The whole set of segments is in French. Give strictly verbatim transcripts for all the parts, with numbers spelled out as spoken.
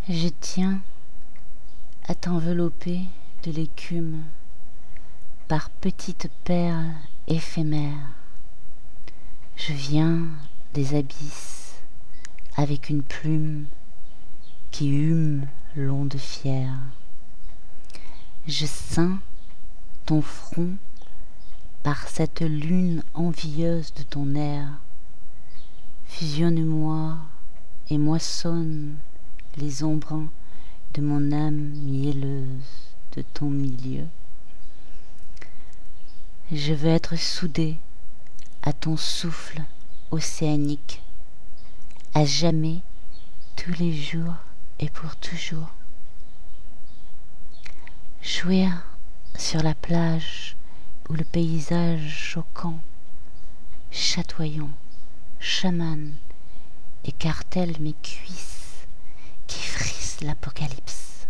Je tiens à t'envelopper de l'écume par petites perles éphémères. Je viens des abysses avec une plume qui hume l'onde fière. Je ceins ton front par cette lune envieuse de ton air. Fusionne-moi et moissonne les embruns de mon âme mielleuse de ton milieu. Je veux être soudée à ton souffle océanique, à jamais, tous les jours et pour toujours. Jouir sur la plage où le paysage choquant, chatoyant, chamane, écartèle mes cuisses qui frisent l'apocalypse.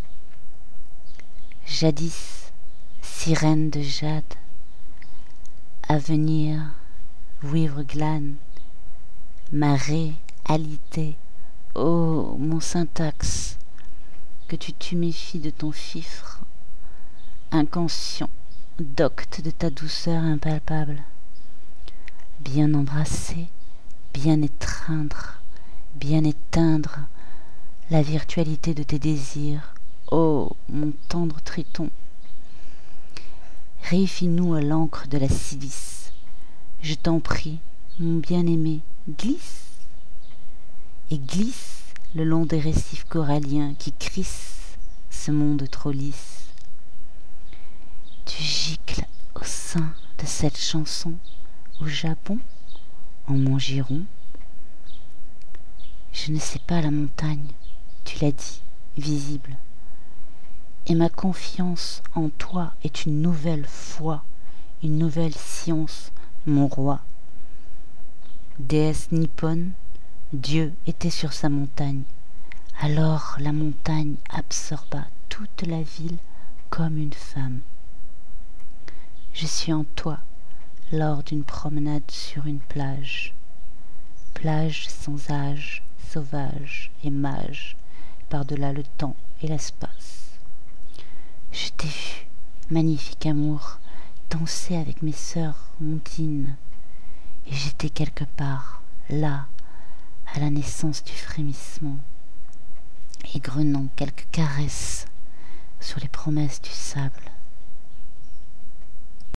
Jadis, sirène de jade, à venir vouivre glane, ma réalité, ô mon syntaxe, que tu tuméfies de ton fifre, inconscient, docte de ta douceur impalpable. Bien embrasser, bien étreindre, bien éteindre la virtualité de tes désirs, ô mon tendre triton. Réifie-nous à l'encre de la silice, je t'en prie, mon bien-aimé, glisse et glisse le long des récifs coralliens qui crissent ce monde trop lisse. Tu gicles au sein de cette chanson au Japon, en mon giron. Je ne sais pas la montagne, tu l'as dit, visible. Et ma confiance en toi est une nouvelle foi, une nouvelle science, mon roi. Déesse nippone, Dieu était sur sa montagne. Alors la montagne absorba toute la ville comme une femme. Je suis en toi lors d'une promenade sur une plage. Plage sans âge, sauvage et mage, par-delà le temps et l'espace. Je t'ai vu, magnifique amour, danser avec mes sœurs ondines, et j'étais quelque part, là, à la naissance du frémissement, égrenant quelques caresses sur les promesses du sable.